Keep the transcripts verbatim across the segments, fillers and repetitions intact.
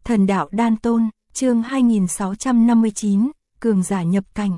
Thần đạo đan tôn, chương hai nghìn sáu trăm năm mươi chín, cường giả nhập cảnh.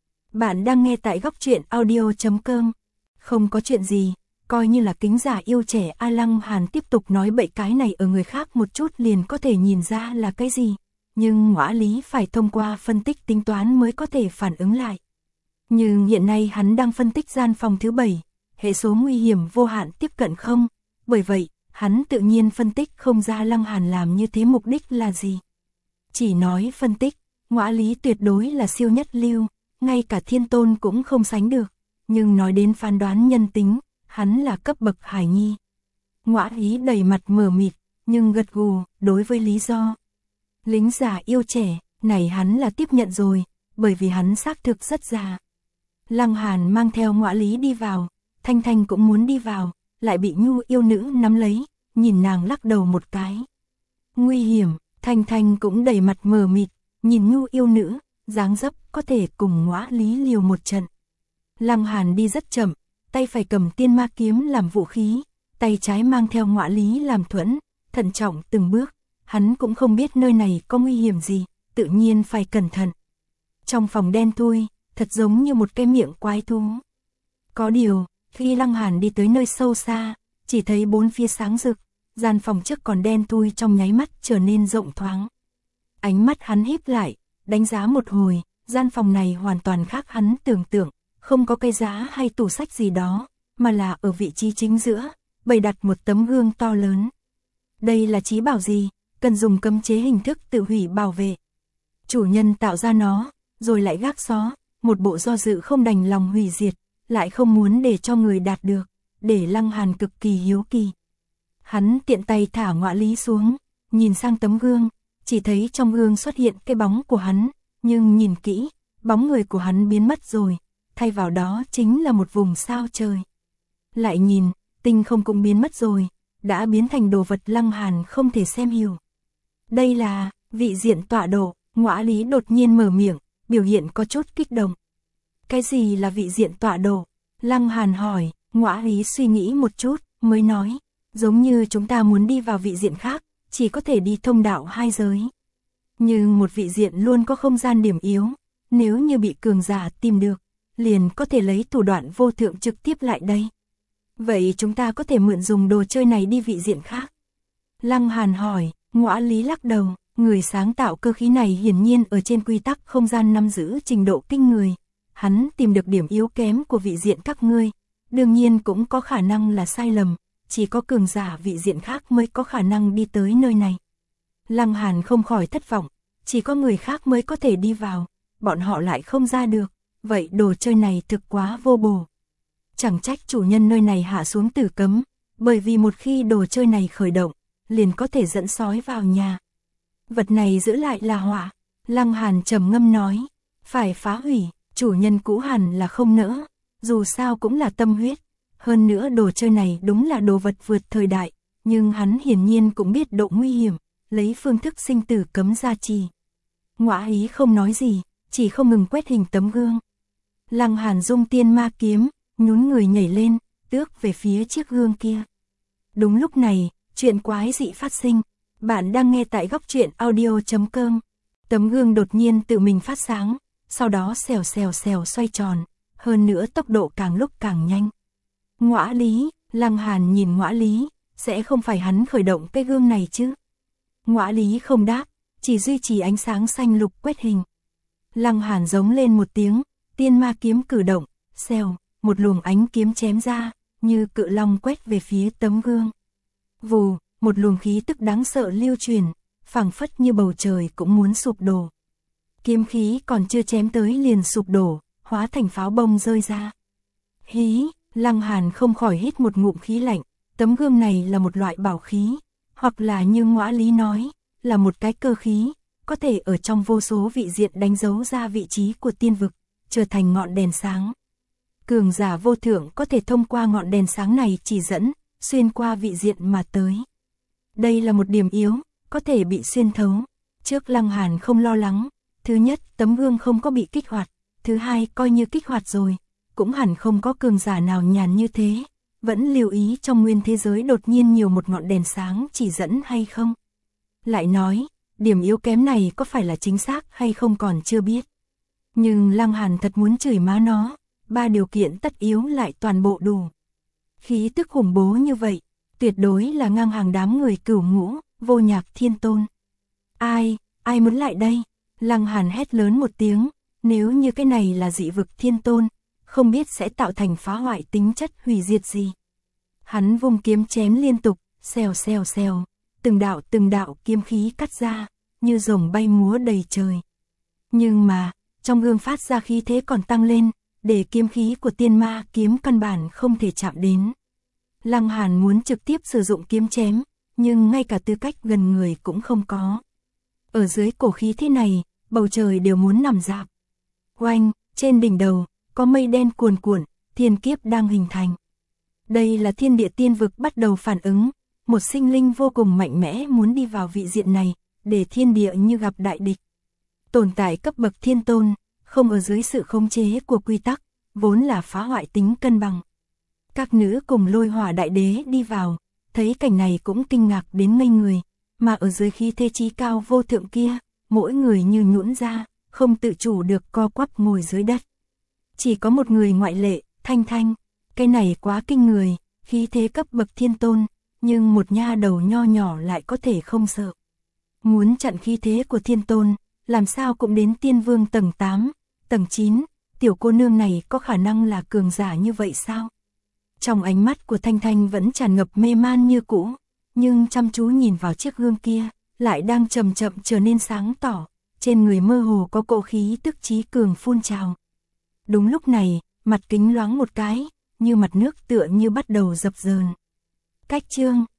Bạn đang nghe tại góc truyện audio chấm com. Không có chuyện gì, coi như là kính giả yêu trẻ. A Lăng Hàn tiếp tục nói bậy, cái này ở người khác một chút liền có thể nhìn ra là cái gì, nhưng Ngõa Lý phải thông qua phân tích tính toán mới có thể phản ứng lại. Nhưng hiện nay hắn đang phân tích gian phòng thứ bảy, hệ số nguy hiểm vô hạn tiếp cận không, bởi vậy, hắn tự nhiên phân tích không ra Lăng Hàn làm như thế mục đích là gì. Chỉ nói phân tích, Ngõa Lý tuyệt đối là siêu nhất lưu, ngay cả thiên tôn cũng không sánh được, nhưng nói đến phán đoán nhân tính, hắn là cấp bậc hải nhi. Ngõa Lý đầy mặt mờ mịt, nhưng gật gù, đối với lý do lính già yêu trẻ, này hắn là tiếp nhận rồi, bởi vì hắn xác thực rất già. Lăng Hàn mang theo Ngõa Lý đi vào, Thanh Thanh cũng muốn đi vào, lại bị Nhu yêu nữ nắm lấy, nhìn nàng lắc đầu một cái. Nguy hiểm, Thanh Thanh cũng đầy mặt mờ mịt, nhìn Nhu yêu nữ, dáng dấp có thể cùng Ngõa Lý liều một trận. Lăng Hàn đi rất chậm, tay phải cầm tiên ma kiếm làm vũ khí, tay trái mang theo Ngõa Lý làm thuẫn, thận trọng từng bước, hắn cũng không biết nơi này có nguy hiểm gì, tự nhiên phải cẩn thận. Trong phòng đen thui, thật giống như một cái miệng quái thú. Có điều, khi Lăng Hàn đi tới nơi sâu xa, chỉ thấy bốn phía sáng rực, gian phòng trước còn đen thui trong nháy mắt trở nên rộng thoáng. Ánh mắt hắn híp lại, đánh giá một hồi, gian phòng này hoàn toàn khác hắn tưởng tượng, không có cây giá hay tủ sách gì đó, mà là ở vị trí chính giữa, bày đặt một tấm gương to lớn. Đây là trí bảo gì, cần dùng cấm chế hình thức tự hủy bảo vệ. Chủ nhân tạo ra nó, rồi lại gác xó, một bộ do dự không đành lòng hủy diệt, lại không muốn để cho người đạt được, để Lăng Hàn cực kỳ hiếu kỳ. Hắn tiện tay thả Ngõa Lý xuống, nhìn sang tấm gương, chỉ thấy trong gương xuất hiện cái bóng của hắn, nhưng nhìn kỹ, bóng người của hắn biến mất rồi, thay vào đó chính là một vùng sao trời. Lại nhìn, tinh không cũng biến mất rồi, đã biến thành đồ vật Lăng Hàn không thể xem hiểu. Đây là vị diện tọa độ. Ngõa Lý đột nhiên mở miệng, biểu hiện có chút kích động. Cái gì là vị diện tọa độ? Lăng Hàn hỏi. Ngõa Lý suy nghĩ một chút, mới nói, giống như chúng ta muốn đi vào vị diện khác, chỉ có thể đi thông đạo hai giới. Nhưng một vị diện luôn có không gian điểm yếu, nếu như bị cường giả tìm được, liền có thể lấy thủ đoạn vô thượng trực tiếp lại đây. Vậy chúng ta có thể mượn dùng đồ chơi này đi vị diện khác? Lăng Hàn hỏi. Ngõa Lý lắc đầu, người sáng tạo cơ khí này hiển nhiên ở trên quy tắc không gian nắm giữ trình độ kinh người. Hắn tìm được điểm yếu kém của vị diện các ngươi, đương nhiên cũng có khả năng là sai lầm, chỉ có cường giả vị diện khác mới có khả năng đi tới nơi này. Lăng Hàn không khỏi thất vọng, chỉ có người khác mới có thể đi vào, bọn họ lại không ra được, vậy đồ chơi này thực quá vô bổ. Chẳng trách chủ nhân nơi này hạ xuống tử cấm, bởi vì một khi đồ chơi này khởi động, liền có thể dẫn sói vào nhà. Vật này giữ lại là họa. Lăng Hàn trầm ngâm nói, phải phá hủy, chủ nhân cũ hẳn là không nỡ, dù sao cũng là tâm huyết. Hơn nữa đồ chơi này đúng là đồ vật vượt thời đại, nhưng hắn hiển nhiên cũng biết độ nguy hiểm, lấy phương thức sinh tử cấm gia trì. Ngõa Lý không nói gì, chỉ không ngừng quét hình tấm gương. Lăng Hàn dung tiên ma kiếm, nhún người nhảy lên, tước về phía chiếc gương kia. Đúng lúc này, chuyện quái dị phát sinh. Bạn đang nghe tại góc truyện audio chấm com. Tấm gương đột nhiên tự mình phát sáng, sau đó xèo xèo xèo xoay tròn, hơn nữa tốc độ càng lúc càng nhanh. Ngõa Lý, Lăng Hàn nhìn Ngõa Lý, sẽ không phải hắn khởi động cái gương này chứ? Ngõa Lý không đáp, chỉ duy trì ánh sáng xanh lục quét hình. Lăng Hàn giống lên một tiếng, tiên ma kiếm cử động, xèo, một luồng ánh kiếm chém ra, như cự long quét về phía tấm gương. Vù, một luồng khí tức đáng sợ lưu truyền, phảng phất như bầu trời cũng muốn sụp đổ. Kiếm khí còn chưa chém tới liền sụp đổ, hóa thành pháo bông rơi ra. Hí, Lăng Hàn không khỏi hít một ngụm khí lạnh, tấm gương này là một loại bảo khí, hoặc là như Ngõa Lý nói, là một cái cơ khí, có thể ở trong vô số vị diện đánh dấu ra vị trí của tiên vực, trở thành ngọn đèn sáng. Cường giả vô thượng có thể thông qua ngọn đèn sáng này chỉ dẫn, xuyên qua vị diện mà tới. Đây là một điểm yếu, có thể bị xuyên thấu. Trước Lăng Hàn không lo lắng, thứ nhất tấm gương không có bị kích hoạt, thứ hai coi như kích hoạt rồi, cũng hẳn không có cường giả nào nhàn như thế, vẫn lưu ý trong nguyên thế giới đột nhiên nhiều một ngọn đèn sáng chỉ dẫn hay không. Lại nói, điểm yếu kém này có phải là chính xác hay không còn chưa biết. Nhưng Lăng Hàn thật muốn chửi má nó, ba điều kiện tất yếu lại toàn bộ đủ. Khí tức khủng bố như vậy, tuyệt đối là ngang hàng đám người cửu ngũ, Vô Nhạc Thiên Tôn. Ai, ai muốn lại đây? Lăng Hàn hét lớn một tiếng, nếu như cái này là dị vực thiên tôn, không biết sẽ tạo thành phá hoại tính chất hủy diệt gì. Hắn vung kiếm chém liên tục, xèo xèo xèo, từng đạo từng đạo kiếm khí cắt ra, như rồng bay múa đầy trời. Nhưng mà, trong gương phát ra khí thế còn tăng lên, để kiếm khí của tiên ma kiếm căn bản không thể chạm đến. Lăng Hàn muốn trực tiếp sử dụng kiếm chém, nhưng ngay cả tư cách gần người cũng không có. Ở dưới cổ khí thế này, bầu trời đều muốn nằm rạp. Oanh, trên đỉnh đầu, có mây đen cuồn cuộn, thiên kiếp đang hình thành. Đây là thiên địa tiên vực bắt đầu phản ứng, một sinh linh vô cùng mạnh mẽ muốn đi vào vị diện này, để thiên địa như gặp đại địch. Tồn tại cấp bậc thiên tôn, không ở dưới sự khống chế của quy tắc, vốn là phá hoại tính cân bằng. Các nữ cùng Lôi Hỏa đại đế đi vào, thấy cảnh này cũng kinh ngạc đến ngây người, mà ở dưới khí thế chí cao vô thượng kia, mỗi người như nhũn ra, không tự chủ được co quắp ngồi dưới đất. Chỉ có một người ngoại lệ, Thanh Thanh, cái này quá kinh người, khí thế cấp bậc thiên tôn, nhưng một nha đầu nho nhỏ lại có thể không sợ. Muốn chặn khí thế của thiên tôn, làm sao cũng đến tiên vương tầng tám, tầng chín, tiểu cô nương này có khả năng là cường giả như vậy sao? Trong ánh mắt của Thanh Thanh vẫn tràn ngập mê man như cũ, nhưng chăm chú nhìn vào chiếc gương kia, lại đang chậm chậm trở nên sáng tỏ, trên người mơ hồ có cỗ khí tức chí cường phun trào. Đúng lúc này, mặt kính loáng một cái, như mặt nước tựa như bắt đầu dập dờn. Cách chương